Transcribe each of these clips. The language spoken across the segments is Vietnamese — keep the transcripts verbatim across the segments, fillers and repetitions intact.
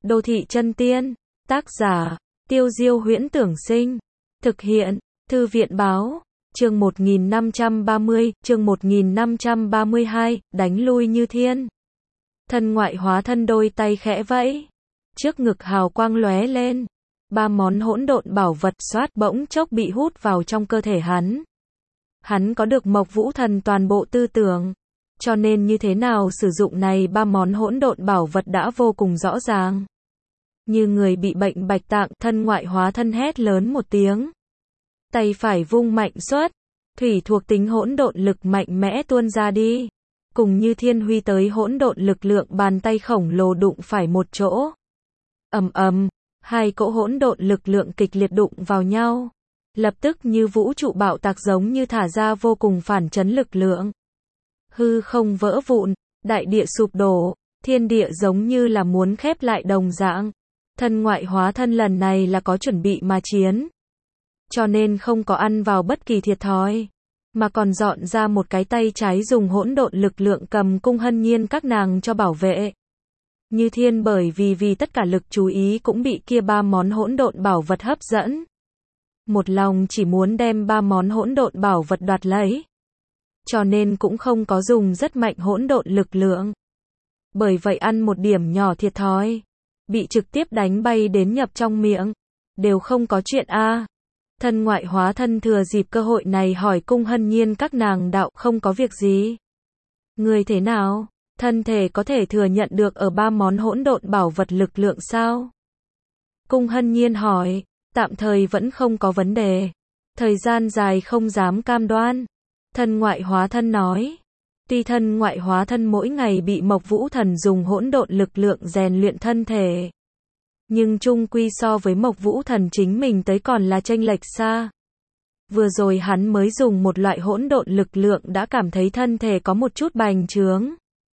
Đô thị chân tiên. Tác giả, Tiêu Diêu Huyễn Tưởng Sinh. Thực hiện, Thư viện Báo. Chương một nghìn năm trăm ba mươi, chương một nghìn năm trăm ba mươi hai, đánh lui Như Thiên. Thân ngoại hóa thân đôi tay khẽ vẫy. Trước ngực hào quang lóe lên. Ba món hỗn độn bảo vật xoát bỗng chốc bị hút vào trong cơ thể hắn. Hắn có được Mộc Vũ Thần toàn bộ tư tưởng. Cho nên như thế nào sử dụng này ba món hỗn độn bảo vật đã vô cùng rõ ràng. Như người bị bệnh bạch tạng, thân ngoại hóa thân hét lớn một tiếng. Tay phải vung mạnh xuất, thủy thuộc tính hỗn độn lực mạnh mẽ tuôn ra đi. Cùng Như Thiên huy tới hỗn độn lực lượng bàn tay khổng lồ đụng phải một chỗ. Ầm ầm, hai cỗ hỗn độn lực lượng kịch liệt đụng vào nhau. Lập tức như vũ trụ bạo tạc giống như thả ra vô cùng phản chấn lực lượng. Hư không vỡ vụn, đại địa sụp đổ, thiên địa giống như là muốn khép lại đồng dạng. Thân ngoại hóa thân lần này là có chuẩn bị mà chiến. Cho nên không có ăn vào bất kỳ thiệt thòi, mà còn dọn ra một cái tay trái dùng hỗn độn lực lượng cầm Cung Hân Nhiên các nàng cho bảo vệ. Như Thiên bởi vì vì tất cả lực chú ý cũng bị kia ba món hỗn độn bảo vật hấp dẫn. Một lòng chỉ muốn đem ba món hỗn độn bảo vật đoạt lấy. Cho nên cũng không có dùng rất mạnh hỗn độn lực lượng. Bởi vậy ăn một điểm nhỏ thiệt thòi, bị trực tiếp đánh bay đến nhập trong miệng, đều không có chuyện a. À. Thân ngoại hóa thân thừa dịp cơ hội này hỏi Cung Hân Nhiên các nàng đạo không có việc gì. Người thế nào? Thân thể có thể thừa nhận được ở ba món hỗn độn bảo vật lực lượng sao? Cung Hân Nhiên hỏi, tạm thời vẫn không có vấn đề. Thời gian dài không dám cam đoan. Thân ngoại hóa thân nói. Tuy thân ngoại hóa thân mỗi ngày bị Mộc Vũ Thần dùng hỗn độn lực lượng rèn luyện thân thể. Nhưng chung quy so với Mộc Vũ Thần chính mình tới còn là chênh lệch xa. Vừa rồi hắn mới dùng một loại hỗn độn lực lượng đã cảm thấy thân thể có một chút bành trướng.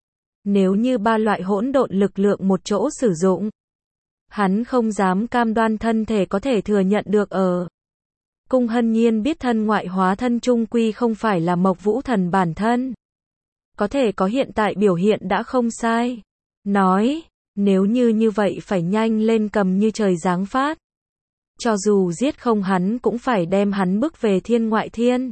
Nếu như ba loại hỗn độn lực lượng một chỗ sử dụng, hắn không dám cam đoan thân thể có thể thừa nhận được ở. Cung Hân Nhiên biết thân ngoại hóa thân chung quy không phải là Mộc Vũ Thần bản thân. Có thể có hiện tại biểu hiện đã không sai. Nói, nếu như như vậy phải nhanh lên cầm như trời giáng phát. Cho dù giết không hắn cũng phải đem hắn bước về thiên ngoại thiên.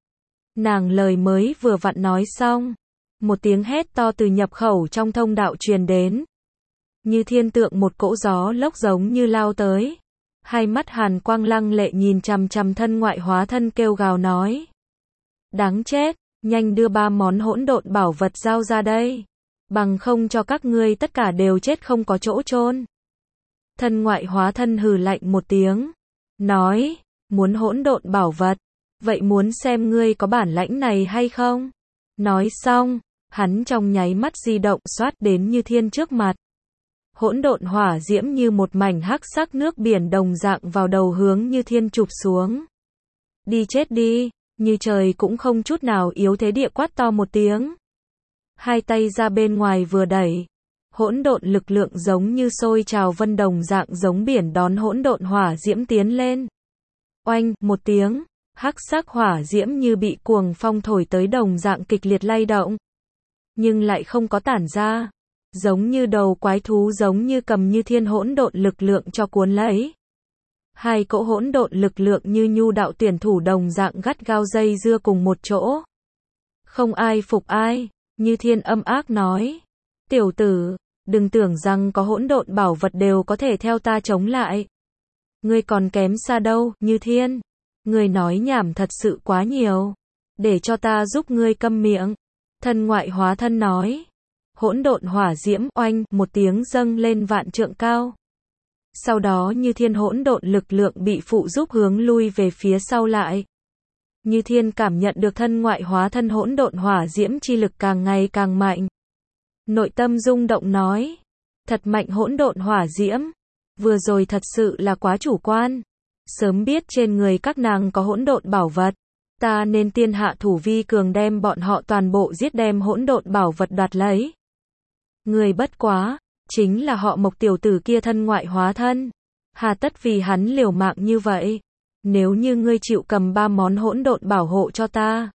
Nàng lời mới vừa vặn nói xong. Một tiếng hét to từ nhập khẩu trong thông đạo truyền đến. Như Thiên tượng một cỗ gió lốc giống như lao tới. Hai mắt hàn quang lăng lệ nhìn chằm chằm thân ngoại hóa thân kêu gào nói. Đáng chết, nhanh đưa ba món hỗn độn bảo vật giao ra đây. Bằng không cho các ngươi tất cả đều chết không có chỗ chôn. Thân ngoại hóa thân hừ lạnh một tiếng. Nói, muốn hỗn độn bảo vật. Vậy muốn xem ngươi có bản lãnh này hay không? Nói xong, hắn trong nháy mắt di động xoát đến Như Thiên trước mặt. Hỗn độn hỏa diễm như một mảnh hắc sắc nước biển đồng dạng vào đầu hướng Như Thiên chụp xuống. Đi chết đi, Như trời cũng không chút nào yếu thế địa quát to một tiếng. Hai tay ra bên ngoài vừa đẩy. Hỗn độn lực lượng giống như sôi trào vân đồng dạng giống biển đón hỗn độn hỏa diễm tiến lên. Oanh, một tiếng, hắc sắc hỏa diễm như bị cuồng phong thổi tới đồng dạng kịch liệt lay động. Nhưng lại không có tản ra. Giống như đầu quái thú giống như cầm Như Thiên hỗn độn lực lượng cho cuốn lấy. Hai cỗ hỗn độn lực lượng như nhu đạo tuyển thủ đồng dạng gắt gao dây dưa cùng một chỗ. Không ai phục ai, Như Thiên âm ác nói. Tiểu tử, đừng tưởng rằng có hỗn độn bảo vật đều có thể theo ta chống lại. Ngươi còn kém xa đâu, Như Thiên. Ngươi nói nhảm thật sự quá nhiều. Để cho ta giúp ngươi câm miệng. Thân ngoại hóa thân nói. Hỗn độn hỏa diễm oanh một tiếng dâng lên vạn trượng cao. Sau đó Như Thiên hỗn độn lực lượng bị phụ giúp hướng lui về phía sau lại. Như Thiên cảm nhận được thân ngoại hóa thân hỗn độn hỏa diễm chi lực càng ngày càng mạnh. Nội tâm rung động nói. Thật mạnh hỗn độn hỏa diễm. Vừa rồi thật sự là quá chủ quan. Sớm biết trên người các nàng có hỗn độn bảo vật. Ta nên tiên hạ thủ vi cường đem bọn họ toàn bộ giết đem hỗn độn bảo vật đoạt lấy. Người bất quá, chính là họ Mộc tiểu tử kia thân ngoại hóa thân. Hà tất vì hắn liều mạng như vậy. Nếu như ngươi chịu cầm ba món hỗn độn bảo hộ cho ta.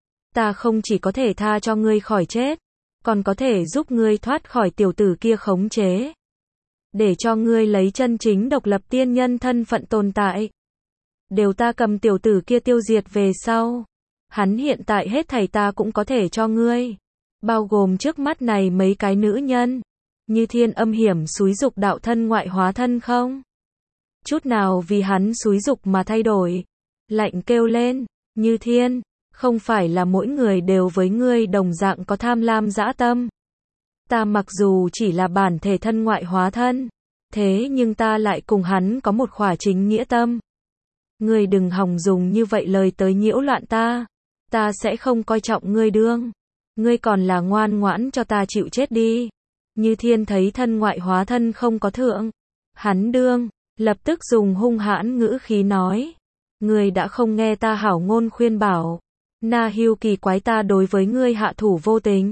Ta không chỉ có thể tha cho ngươi khỏi chết. Còn có thể giúp ngươi thoát khỏi tiểu tử kia khống chế. để cho ngươi lấy chân chính độc lập tiên nhân thân phận tồn tại. Đều ta cầm tiểu tử kia tiêu diệt về sau. Hắn hiện tại hết thảy ta cũng có thể cho ngươi. Bao gồm trước mắt này mấy cái nữ nhân. Như Thiên âm hiểm xúi dục đạo thân ngoại hóa thân không? Chút nào vì hắn xúi dục mà thay đổi. Lạnh kêu lên, Như Thiên, không phải là mỗi người đều với ngươi đồng dạng có tham lam dã tâm. Ta mặc dù chỉ là bản thể thân ngoại hóa thân, thế nhưng ta lại cùng hắn có một khỏa chính nghĩa tâm. Ngươi đừng hòng dùng như vậy lời tới nhiễu loạn ta, ta sẽ không coi trọng ngươi đương. Ngươi còn là ngoan ngoãn cho ta chịu chết đi. Như Thiên thấy thân ngoại hóa thân không có thượng, hắn đương, lập tức dùng hung hãn ngữ khí nói. Ngươi đã không nghe ta hảo ngôn khuyên bảo. Na hưu kỳ quái ta đối với ngươi hạ thủ vô tình.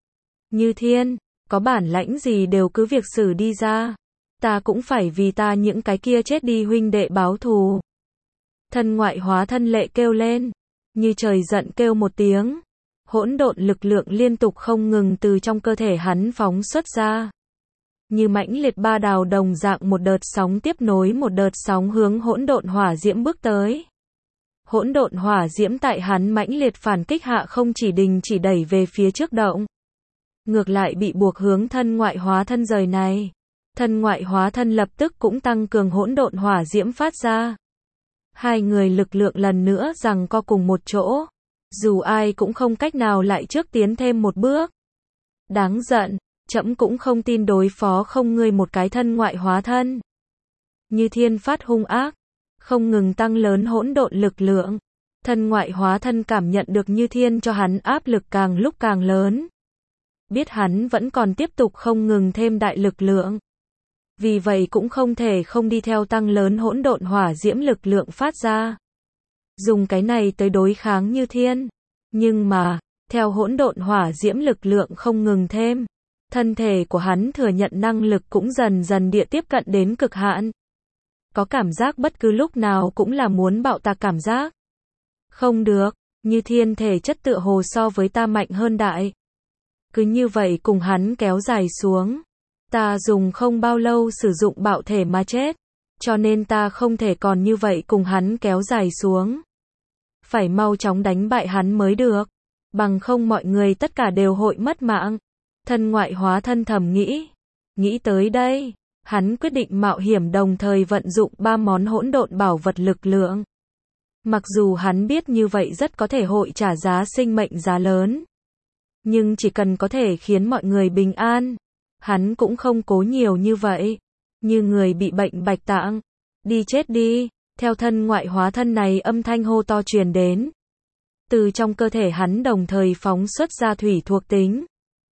Như Thiên, có bản lãnh gì đều cứ việc xử đi ra. Ta cũng phải vì ta những cái kia chết đi huynh đệ báo thù. Thân ngoại hóa thân lệ kêu lên, như trời giận kêu một tiếng. Hỗn độn lực lượng liên tục không ngừng từ trong cơ thể hắn phóng xuất ra. Như mãnh liệt ba đào đồng dạng một đợt sóng tiếp nối một đợt sóng hướng hỗn độn hỏa diễm bước tới. Hỗn độn hỏa diễm tại hắn mãnh liệt phản kích hạ không chỉ đình chỉ đẩy về phía trước động. Ngược lại bị buộc hướng thân ngoại hóa thân rời này. Thân ngoại hóa thân lập tức cũng tăng cường hỗn độn hỏa diễm phát ra. Hai người lực lượng lần nữa giằng co cùng một chỗ. Dù ai cũng không cách nào lại trước tiến thêm một bước. Đáng giận, trẫm cũng không tin đối phó không ngươi một cái thân ngoại hóa thân. Như Thiên phát hung ác, không ngừng tăng lớn hỗn độn lực lượng. Thân ngoại hóa thân cảm nhận được Như Thiên cho hắn áp lực càng lúc càng lớn. Biết hắn vẫn còn tiếp tục không ngừng thêm đại lực lượng. Vì vậy cũng không thể không đi theo tăng lớn hỗn độn hỏa diễm lực lượng phát ra. Dùng cái này tới đối kháng Như Thiên. Nhưng mà, theo hỗn độn hỏa diễm lực lượng không ngừng thêm, thân thể của hắn thừa nhận năng lực cũng dần dần địa tiếp cận đến cực hạn. Có cảm giác bất cứ lúc nào cũng là muốn bạo tạc cảm giác. Không được, Như Thiên thể chất tựa hồ so với ta mạnh hơn đại. Cứ như vậy cùng hắn kéo dài xuống. Ta dùng không bao lâu sử dụng bạo thể mà chết. Cho nên ta không thể còn như vậy cùng hắn kéo dài xuống. Phải mau chóng đánh bại hắn mới được. Bằng không mọi người tất cả đều hội mất mạng. Thân ngoại hóa thân thầm nghĩ. Nghĩ tới đây, hắn quyết định mạo hiểm đồng thời vận dụng ba món hỗn độn bảo vật lực lượng. Mặc dù hắn biết như vậy rất có thể hội trả giá sinh mệnh giá lớn. Nhưng chỉ cần có thể khiến mọi người bình an, hắn cũng không cố nhiều như vậy. Như người bị bệnh bạch tạng. Đi chết đi, theo thân ngoại hóa thân này âm thanh hô to truyền đến. Từ trong cơ thể hắn đồng thời phóng xuất ra thủy thuộc tính,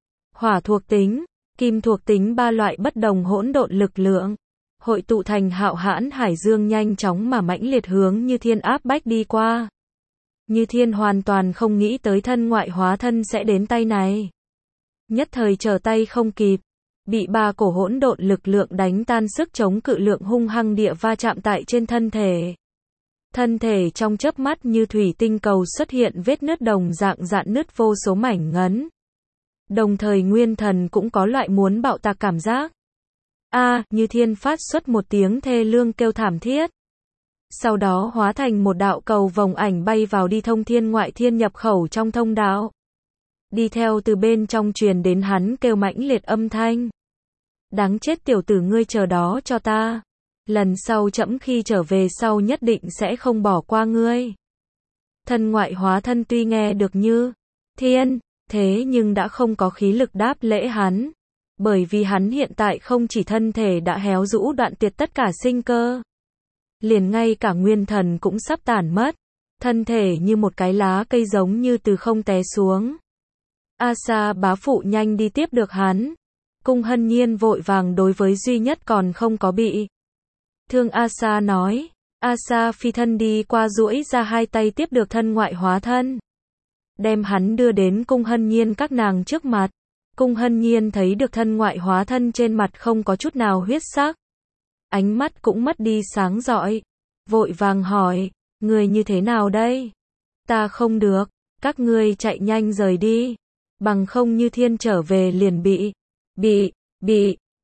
hỏa thuộc tính, kim thuộc tính ba loại bất đồng hỗn độn lực lượng. Hội tụ thành hạo hãn hải dương nhanh chóng mà mãnh liệt hướng Như Thiên áp bách đi qua. Như Thiên hoàn toàn không nghĩ tới thân ngoại hóa thân sẽ đến tay này. Nhất thời trở tay không kịp, bị ba cổ hỗn độn lực lượng đánh tan sức chống cự lượng hung hăng địa va chạm tại trên thân thể. Thân thể trong chớp mắt như thủy tinh cầu xuất hiện vết nứt đồng dạng dạn nứt vô số mảnh ngấn. Đồng thời nguyên thần cũng có loại muốn bạo tạc cảm giác. A, Như Thiên phát xuất một tiếng thê lương kêu thảm thiết. Sau đó hóa thành một đạo cầu vòng ảnh bay vào đi thông thiên ngoại thiên nhập khẩu trong thông đạo. Đi theo từ bên trong truyền đến hắn kêu mãnh liệt âm thanh. Đáng chết tiểu tử ngươi chờ đó cho ta. Lần sau trẫm khi trở về sau nhất định sẽ không bỏ qua ngươi. Thân ngoại hóa thân tuy nghe được Như Thiên, thế nhưng đã không có khí lực đáp lễ hắn. Bởi vì hắn hiện tại không chỉ thân thể đã héo rũ đoạn tuyệt tất cả sinh cơ. Liền ngay cả nguyên thần cũng sắp tàn mất. Thân thể như một cái lá cây giống như từ không té xuống. Asa bá phụ nhanh đi tiếp được hắn. Cung Hân Nhiên vội vàng đối với duy nhất còn không có bị thương Asa nói. Asa phi thân đi qua duỗi ra hai tay tiếp được thân ngoại hóa thân. Đem hắn đưa đến Cung Hân Nhiên các nàng trước mặt. Cung Hân Nhiên thấy được thân ngoại hóa thân trên mặt không có chút nào huyết sắc. Ánh mắt cũng mất đi sáng rọi. Vội vàng hỏi, người như thế nào đây? Ta không được, các ngươi chạy nhanh rời đi. Bằng không Như Thiên trở về liền bị, bị, bị,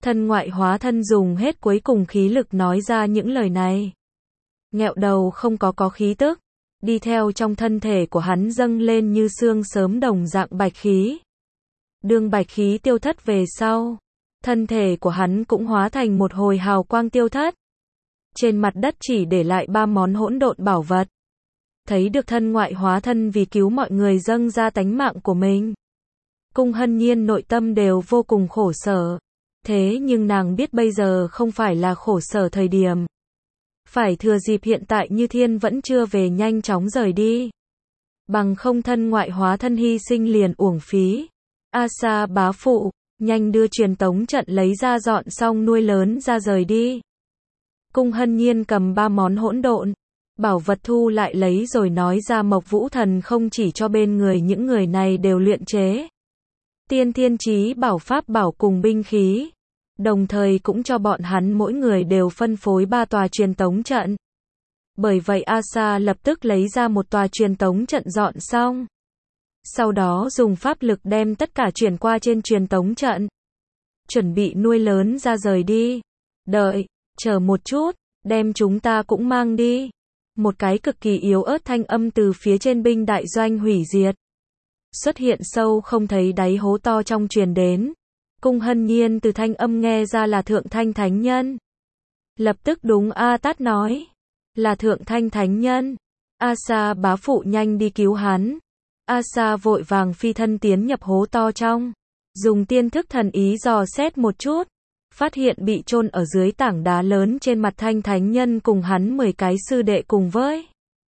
Thân ngoại hóa thân dùng hết cuối cùng khí lực nói ra những lời này. Nghẹo đầu không có có khí tức, đi theo trong thân thể của hắn dâng lên như sương sớm đồng dạng bạch khí. Đương bạch khí tiêu thất về sau, thân thể của hắn cũng hóa thành một hồi hào quang tiêu thất. Trên mặt đất chỉ để lại ba món hỗn độn bảo vật. Thấy được thân ngoại hóa thân vì cứu mọi người dâng ra tánh mạng của mình. Cung Hân Nhiên nội tâm đều vô cùng khổ sở. Thế nhưng nàng biết bây giờ không phải là khổ sở thời điểm. Phải thừa dịp hiện tại Như Thiên vẫn chưa về nhanh chóng rời đi. Bằng không thân ngoại hóa thân hy sinh liền uổng phí. A Sa bá phụ, nhanh đưa truyền tống trận lấy ra dọn xong nuôi lớn ra rời đi. Cung Hân Nhiên cầm ba món hỗn độn bảo vật thu lại lấy rồi nói ra Mộc Vũ Thần không chỉ cho bên người những người này đều luyện chế tiên thiên chí bảo pháp bảo cùng binh khí, đồng thời cũng cho bọn hắn mỗi người đều phân phối ba tòa truyền tống trận. Bởi vậy A Sa lập tức lấy ra một tòa truyền tống trận dọn xong. Sau đó dùng pháp lực đem tất cả chuyển qua trên truyền tống trận. Chuẩn bị nuôi lớn ra rời đi. Đợi, chờ một chút, đem chúng ta cũng mang đi. Một cái cực kỳ yếu ớt thanh âm từ phía trên binh đại doanh hủy diệt. Xuất hiện sâu không thấy đáy hố to trong truyền đến. Cung Hân Nhiên từ thanh âm nghe ra là Thượng Thanh Thánh Nhân. Lập tức đúng A Tát nói. Là Thượng Thanh Thánh Nhân. A Sa bá phụ nhanh đi cứu hắn. A Sa vội vàng phi thân tiến nhập hố to trong. Dùng tiên thức thần ý dò xét một chút. Phát hiện bị chôn ở dưới tảng đá lớn trên mặt Thanh Thánh Nhân cùng hắn mười cái sư đệ cùng với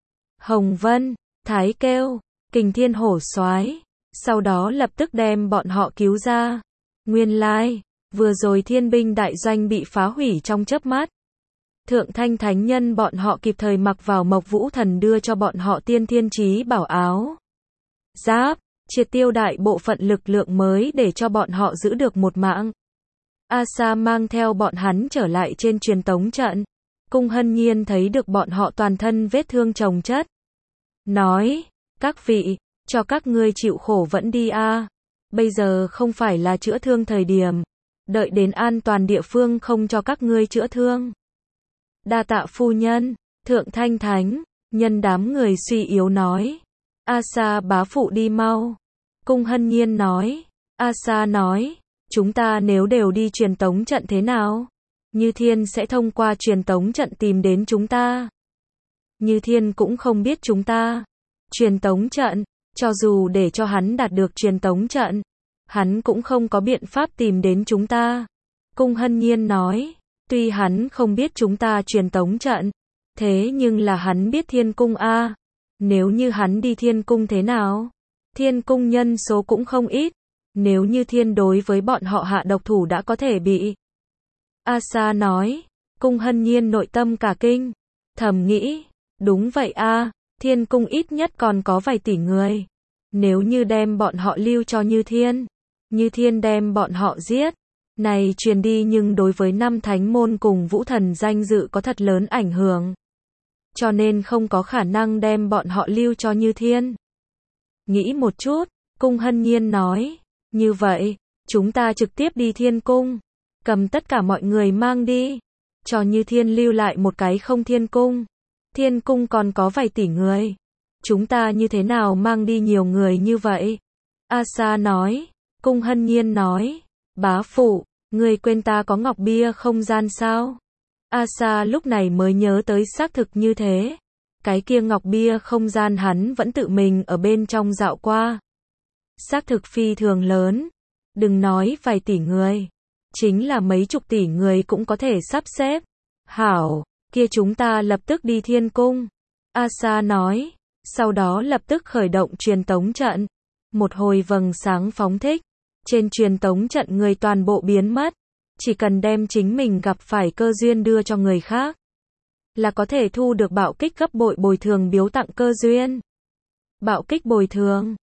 Hồng Vân, Thái Kêu, Kình Thiên Hổ Soái. Sau đó lập tức đem bọn họ cứu ra. Nguyên lai, vừa rồi thiên binh đại doanh bị phá hủy trong chớp mắt. Thượng Thanh Thánh Nhân bọn họ kịp thời mặc vào Mộc Vũ Thần đưa cho bọn họ tiên thiên chí bảo áo giáp, triệt tiêu đại bộ phận lực lượng mới để cho bọn họ giữ được một mạng. A Sa mang theo bọn hắn trở lại trên truyền tống trận. Cung Hân Nhiên thấy được bọn họ toàn thân vết thương chồng chất. Nói, các vị, cho các ngươi chịu khổ vẫn đi a. Bây giờ không phải là chữa thương thời điểm. Đợi đến an toàn địa phương không cho các ngươi chữa thương. Đa tạ phu nhân, Thượng Thanh Thánh Nhân đám người suy yếu nói. A Sa bá phụ đi mau. Cung Hân Nhiên nói. A Sa nói. Chúng ta nếu đều đi truyền tống trận thế nào? Như Thiên sẽ thông qua truyền tống trận tìm đến chúng ta. Như Thiên cũng không biết chúng ta. Truyền tống trận, cho dù để cho hắn đạt được truyền tống trận, hắn cũng không có biện pháp tìm đến chúng ta. Cung Hân Nhiên nói, tuy hắn không biết chúng ta truyền tống trận, thế nhưng là hắn biết Thiên Cung a. Nếu như hắn đi Thiên Cung thế nào? Thiên Cung nhân số cũng không ít. Nếu như Thiên đối với bọn họ hạ độc thủ đã có thể bị. A Sa nói. Cung Hân Nhiên nội tâm cả kinh. Thầm nghĩ. Đúng vậy a, Thiên Cung ít nhất còn có vài tỷ người. Nếu như đem bọn họ lưu cho Như Thiên. Như Thiên đem bọn họ giết. Này truyền đi nhưng đối với năm thánh môn cùng vũ thần danh dự có thật lớn ảnh hưởng. Cho nên không có khả năng đem bọn họ lưu cho Như Thiên. Nghĩ một chút. Cung Hân Nhiên nói. Như vậy, chúng ta trực tiếp đi Thiên Cung, cầm tất cả mọi người mang đi, cho Như Thiên lưu lại một cái không Thiên Cung. Thiên Cung còn có vài tỷ người, chúng ta như thế nào mang đi nhiều người như vậy? A Sa nói. Cung Hân Nhiên nói, bá phụ, ngươi quên ta có ngọc bia không gian sao? A Sa lúc này mới nhớ tới xác thực như thế. Cái kia ngọc bia không gian hắn vẫn tự mình ở bên trong dạo qua. Xác thực phi thường lớn. Đừng nói vài tỷ người. Chính là mấy chục tỷ người cũng có thể sắp xếp. Hảo, kia chúng ta lập tức đi Thiên Cung. A Sa nói. Sau đó lập tức khởi động truyền tống trận. Một hồi vầng sáng phóng thích. Trên truyền tống trận người toàn bộ biến mất. Chỉ cần đem chính mình gặp phải cơ duyên đưa cho người khác. Là có thể thu được bạo kích gấp bội bồi thường biếu tặng cơ duyên. Bạo kích bồi thường.